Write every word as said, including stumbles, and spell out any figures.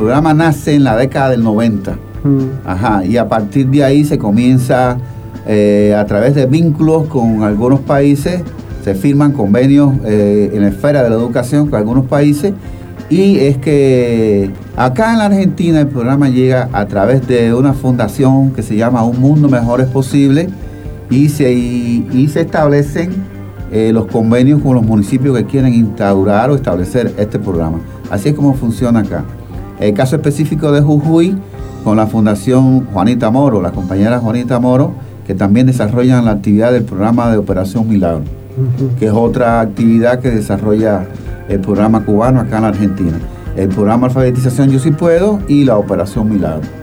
programa nace en la década del noventa. Mm. Ajá, y a partir de ahí se comienza eh, a través de vínculos con algunos países, se firman convenios eh, en la esfera de la educación con algunos países, y es que acá en la Argentina el programa llega a través de una fundación que se llama Un Mundo Mejor es Posible, y se, y, y se establecen eh, los convenios con los municipios que quieren instaurar o establecer este programa. Así es como funciona acá. El caso específico de Jujuy, con la Fundación Juanita Moro, la compañera Juanita Moro, que también desarrollan la actividad del programa de Operación Milagro, uh-huh. que es otra actividad que desarrolla el programa cubano acá en la Argentina. El programa Alfabetización Yo Sí Puedo y la Operación Milagro.